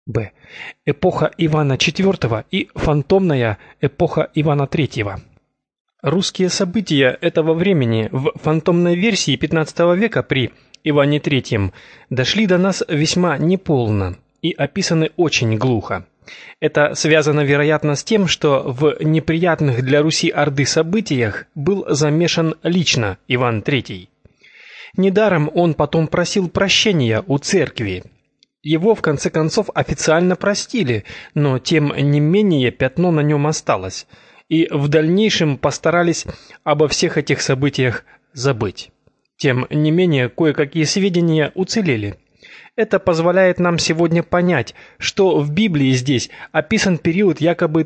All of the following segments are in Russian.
Б. Эпоха Ивана IV и фантомная эпоха Ивана III. Русские события этого времени в фантомной версии XV века при Иване III дошли до нас весьма неполно и описаны очень глухо. Это связано, вероятно, с тем, что в неприятных для Руси-Орды событиях был замешан лично Иван III. Недаром он потом просил прощения у церкви. Его, в конце концов, официально простили, но тем не менее пятно на нем осталось, и в дальнейшем постарались обо всех этих событиях забыть. Тем не менее, кое-какие сведения уцелели. Это позволяет нам сегодня понять, что в Библии здесь описан период якобы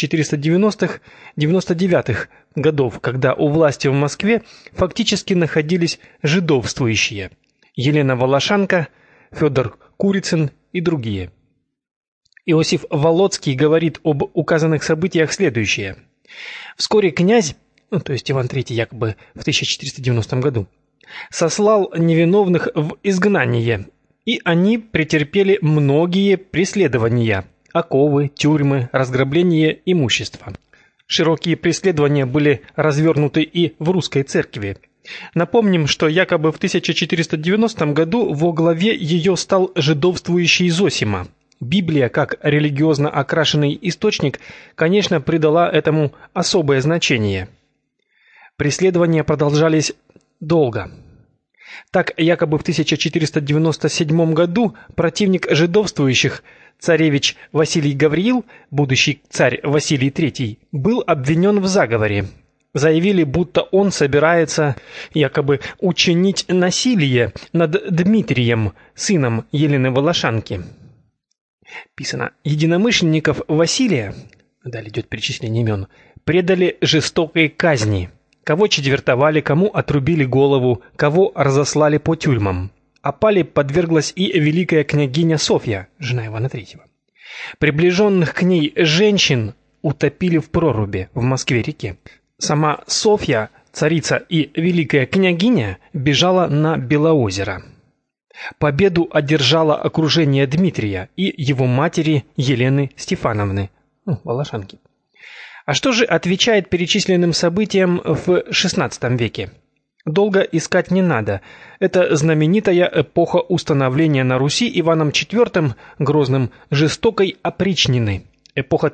1490-99 годов, когда у власти в Москве фактически находились жидовствующие: Елена Волошанка, Федор Курицын и другие. Иосиф Волоцкий говорит об указанных событиях следующее: вскоре князь, то есть Иван III якобы в 1490 году, сослал невиновных в изгнание, и они претерпели многие преследования, оковы, тюрьмы, разграбление имущества. Широкие преследования были развернуты и в русской церкви. Напомним, что якобы в 1490 году во главе ее стал жидовствующий Зосима. Библия, как религиозно окрашенный источник, конечно, придала этому особое значение. Преследования продолжались долго. Так, якобы в 1497 году противник жидовствующих, царевич Василий Гавриил, будущий царь Василий III, был обвинен в заговоре. Заявили, будто он собирается якобы учинить насилие над Дмитрием, сыном Елены Волошанки. Писано: единомышленников Василия, далее идет перечисление имен, предали жестокой казни. Кого четвертовали, кому отрубили голову, кого разослали по тюрьмам. Опале подверглась и великая княгиня Софья, жена Ивана III. Приближенных к ней женщин утопили в проруби в Москве-реке. Сама Софья, царица и великая княгиня, бежала на Белоозеро. Победу одержало окружение Дмитрия и его матери Елены Стефановны, Волошанки. А что же отвечает перечисленным событиям в XVI веке? Долго искать не надо. Это знаменитая эпоха установления на Руси Иваном IV Грозным жестокой опричнины, эпоха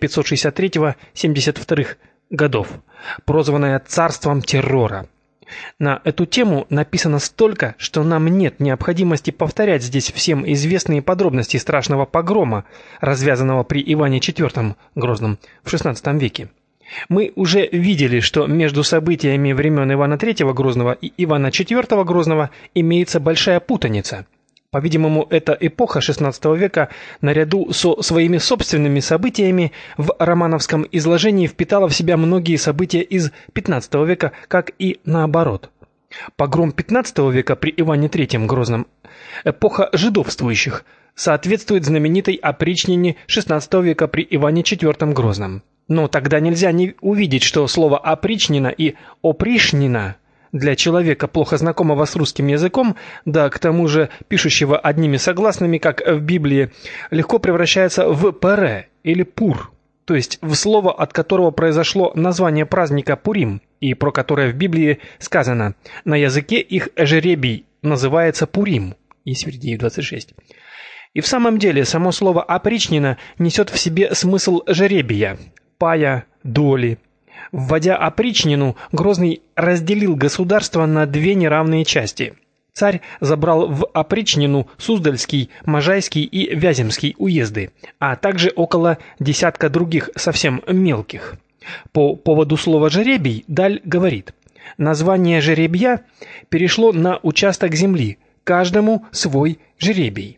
1563-72 годов, прозванная царством террора. На эту тему написано столько, что нам нет необходимости повторять здесь всем известные подробности страшного погрома, развязанного при Иване IV Грозном в XVI веке. Мы уже видели, что между событиями времен Ивана III Грозного и Ивана IV Грозного имеется большая путаница. По-видимому, эта эпоха XVI века, наряду со своими собственными событиями, в романовском изложении впитала в себя многие события из XV века, как и наоборот. Погром XV века при Иване III Грозном, эпоха жидовствующих, соответствует знаменитой опричнине XVI века при Иване IV Грозном. Но тогда нельзя не увидеть, что слово «опричнина» и «опришнина» для человека, плохо знакомого с русским языком, да к тому же пишущего одними согласными, как в Библии, легко превращается в «пере» или «пур», то есть в слово, от которого произошло название праздника Пурим, и про которое в Библии сказано: «На языке их жребий называется Пурим» Есфирь 9:26. И в самом деле само слово «опричнина» несет в себе смысл жребия, пая, доли. Вводя опричнину, Грозный разделил государство на две неравные части. Царь забрал в опричнину Суздальский, Можайский и Вяземский уезды, а также около десятка других совсем мелких. По поводу слова «жребий» Даль говорит: название жеребья перешло на участок земли, каждому свой жребий.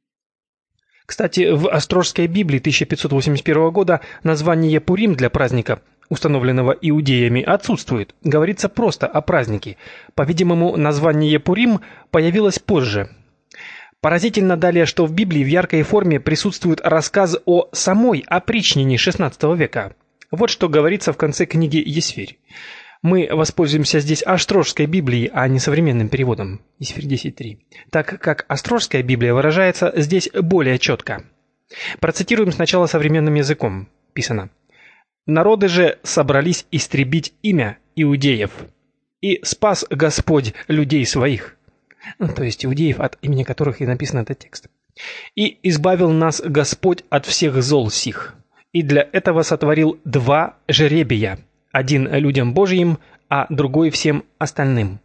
Кстати, в Острожской Библии 1581 года название Пурим для праздника, установленного иудеями, отсутствует. Говорится просто о празднике. По-видимому, название Пурим появилось позже. Поразительно далее, что в Библии в яркой форме присутствует рассказ о самой опричнине XVI века. Вот что говорится в конце книги Есфирь. Мы воспользуемся здесь Острожской Библией, а не современным переводом Есфирь 10:3, так как Острожская Библия выражается здесь более четко. Процитируем сначала современным языком. Писано: «Народы же собрались истребить имя иудеев, и спас Господь людей своих». То есть иудеев, от имени которых и написан этот текст. «И избавил нас Господь от всех зол сих, и для этого сотворил два жребия, один людям Божьим, а другой всем остальным».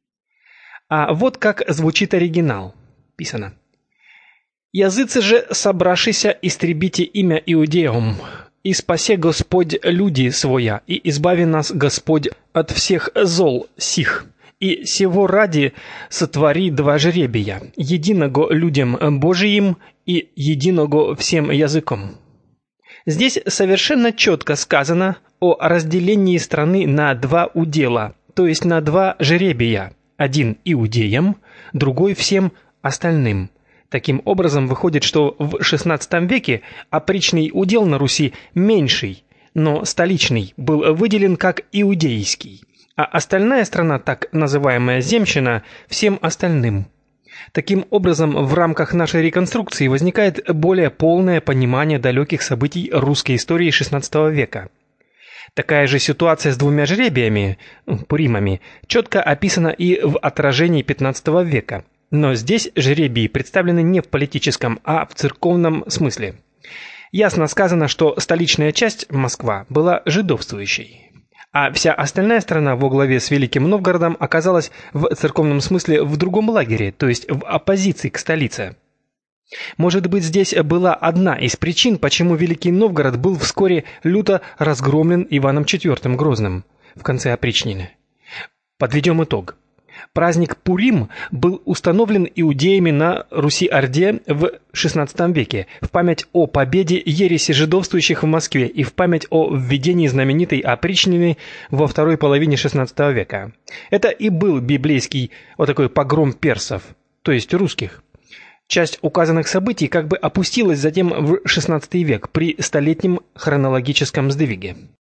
А вот как звучит оригинал. Писано: «Языцы же, собравшися, истребите имя иудеям, и спасе Господь люди своя, и избави нас Господь от всех зол сих. И сего ради сотвори два жребия, единого людям Божиим и единого всем языком». Здесь совершенно четко сказано о разделении страны на два удела, то есть на два жребия, один иудеям, другой всем остальным. Таким образом, выходит, что в XVI веке опричный удел на Руси меньший, но столичный, был выделен как иудейский, а остальная страна, так называемая земщина, всем остальным. Таким образом, в рамках нашей реконструкции возникает более полное понимание далеких событий русской истории XVI века. Такая же ситуация с двумя жребиями, пуримами, четко описана и в отражении XV века. Но здесь жребии представлены не в политическом, а в церковном смысле. Ясно сказано, что столичная часть, Москва, была жидовствующей, а вся остальная страна во главе с Великим Новгородом оказалась в церковном смысле в другом лагере, то есть в оппозиции к столице. Может быть, здесь была одна из причин, почему Великий Новгород был вскоре люто разгромлен Иваном IV Грозным в конце опричнины. Подведем итог. Праздник Пурим был установлен иудеями на Руси-Орде в XVI веке в память о победе ереси жидовствующих в Москве и в память о введении знаменитой опричнины во второй половине XVI века. Это и был библейский вот такой погром персов, то есть русских. Часть указанных событий как бы опустилась затем в XVI век при столетнем хронологическом сдвиге.